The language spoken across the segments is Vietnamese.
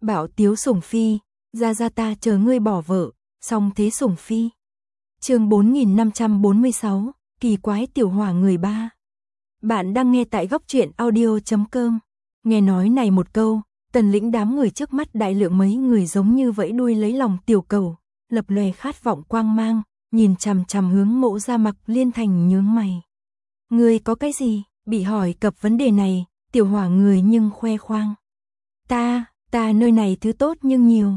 Bảo Tiếu Sủng Phi, ra ta chờ ngươi bỏ vợ, song thế Sủng Phi. Chương 4546, kỳ quái tiểu hỏa người ba. Bạn đang nghe tại góc truyện audio.com. Nghe nói này một câu, Tần Lĩnh đám người trước mắt đại lượng mấy người giống như vẫy đuôi lấy lòng tiểu cầu, lập lòe khát vọng quang mang, nhìn chằm chằm hướng Mộ Gia Mặc Liên Thành nhướng mày. Ngươi có cái gì? Bị hỏi cập vấn đề này, tiểu hỏa người nhưng khoe khoang. Ta nơi này thứ tốt nhưng nhiều.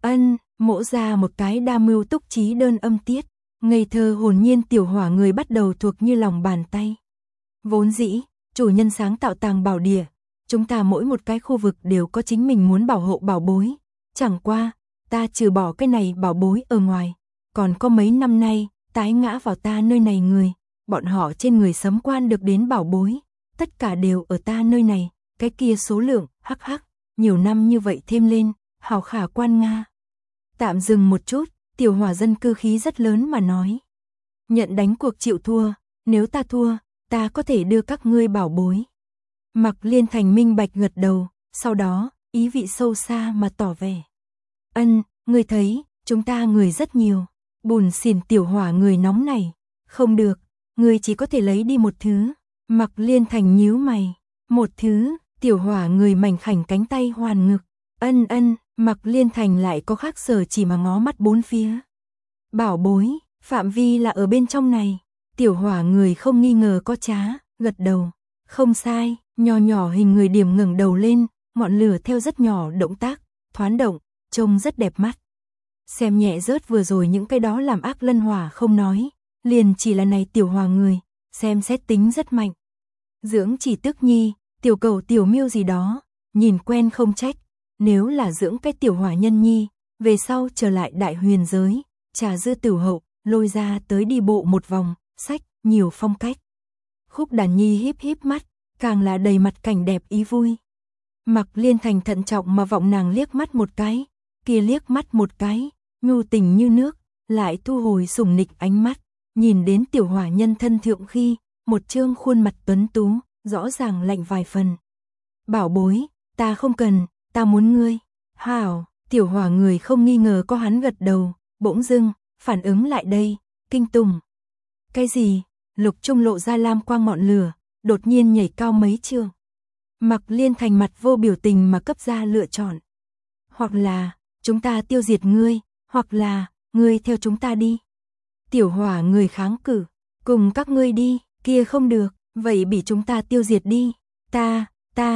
Mộ ra một cái đa mưu túc trí đơn âm tiết, ngây thơ hồn nhiên tiểu hỏa người bắt đầu thuộc như lòng bàn tay. Vốn dĩ, chủ nhân sáng tạo tàng bảo địa, chúng ta mỗi một cái khu vực đều có chính mình muốn bảo hộ bảo bối. Chẳng qua, ta trừ bỏ cái này bảo bối ở ngoài, còn có mấy năm nay, tái ngã vào ta nơi này người, bọn họ trên người sấm quan được đến bảo bối, tất cả đều ở ta nơi này, cái kia số lượng, nhiều năm như vậy thêm lên, hào khả quan Nga. Tạm dừng một chút, tiểu hỏa dân cư khí rất lớn mà nói. Nhận đánh cuộc chịu thua, nếu ta thua, ta có thể đưa các ngươi bảo bối. Mặc Liên Thành minh bạch gật đầu, sau đó, ý vị sâu xa mà tỏ vẻ. Ngươi thấy, chúng ta người rất nhiều, bùn xỉn tiểu hỏa người nóng này. Không được, ngươi chỉ có thể lấy đi một thứ. Mặc Liên Thành nhíu mày, một thứ, tiểu hỏa người mảnh khảnh cánh tay hoàn ngực. Mặc Liên Thành lại có khác sở chỉ mà ngó mắt bốn phía. Bảo bối, phạm vi là ở bên trong này. Tiểu hỏa người không nghi ngờ có trá, gật đầu. Không sai, nhỏ hình người điểm ngẩng đầu lên, ngọn lửa theo rất nhỏ động tác, thoáng động, trông rất đẹp mắt. Xem nhẹ rớt vừa rồi những cái đó làm ác lân hỏa không nói, liền chỉ là này tiểu hỏa người, xem xét tính rất mạnh. Dưỡng chỉ tức nhi, tiểu cầu tiểu miêu gì đó, nhìn quen không trách, nếu là dưỡng cái tiểu hỏa nhân nhi, về sau trở lại đại huyền giới, trà dư tử hậu, lôi ra tới đi bộ một vòng, sách, nhiều phong cách. Khúc Đàn Nhi híp mắt, càng là đầy mặt cảnh đẹp ý vui. Mặc Liên Thành thận trọng mà vọng nàng liếc mắt một cái, kia liếc mắt một cái, nhu tình như nước, lại thu hồi sủng nịch ánh mắt, nhìn đến tiểu hỏa nhân thân thượng khi, một trương khuôn mặt tuấn tú, rõ ràng lạnh vài phần. Bảo bối, ta không cần, ta muốn ngươi. Hảo, tiểu hỏa người không nghi ngờ có hắn gật đầu, bỗng dưng, phản ứng lại đây, kinh tủng. Cái gì? Lục trung lộ ra lam quang ngọn lửa, đột nhiên nhảy cao mấy trượng. Mặc Liên Thành mặt vô biểu tình mà cấp ra lựa chọn. Hoặc là, chúng ta tiêu diệt ngươi, hoặc là, ngươi theo chúng ta đi. Tiểu hỏa người kháng cự, cùng các ngươi đi, kia không được, vậy bị chúng ta tiêu diệt đi. Ta.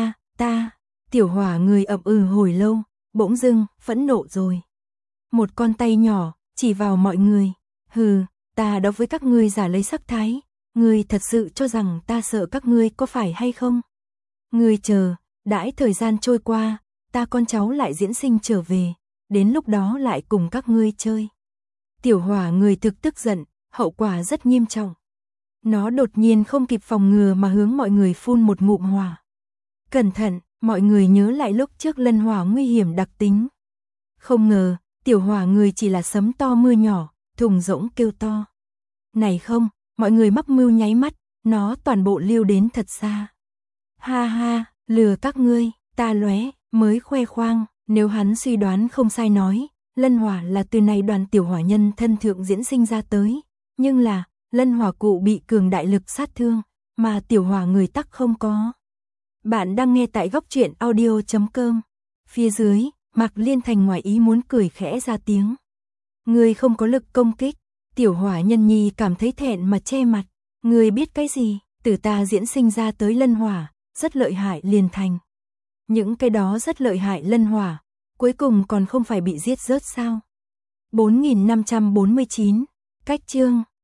Tiểu hỏa người ậm hồi lâu, bỗng dưng, phẫn nộ rồi. Một con tay nhỏ, chỉ vào mọi người. Hừ, ta đó với các ngươi giả lấy sắc thái. Ngươi thật sự cho rằng ta sợ các ngươi có phải hay không? Ngươi chờ, đãi thời gian trôi qua, ta con cháu lại diễn sinh trở về, đến lúc đó lại cùng các ngươi chơi. Tiểu hỏa người thực tức giận, hậu quả rất nghiêm trọng. Nó đột nhiên không kịp phòng ngừa mà hướng mọi người phun một ngụm hỏa. Cẩn thận, mọi người nhớ lại lúc trước lân hỏa nguy hiểm đặc tính. Không ngờ, tiểu hỏa người chỉ là sấm to mưa nhỏ, thùng rỗng kêu to. Này không, mọi người mắc mưu nháy mắt, nó toàn bộ lưu đến thật xa. Ha, lừa các ngươi, ta lóe, mới khoe khoang, nếu hắn suy đoán không sai nói, lân hỏa là từ này đoàn tiểu hỏa nhân thân thượng diễn sinh ra tới, nhưng là, lân hỏa cụ bị cường đại lực sát thương, mà tiểu hỏa người tắc không có. Bạn đang nghe tại góc truyện audio.com. Phía dưới, Mạc Liên Thành ngoài ý muốn cười khẽ ra tiếng. Ngươi không có lực công kích. Tiểu hỏa nhân nhi cảm thấy thẹn mà che mặt. Ngươi biết cái gì? Từ ta diễn sinh ra tới lân hỏa, rất lợi hại liền thành. Những cái đó rất lợi hại lân hỏa, cuối cùng còn không phải bị giết rớt sao? 4549, cách chương.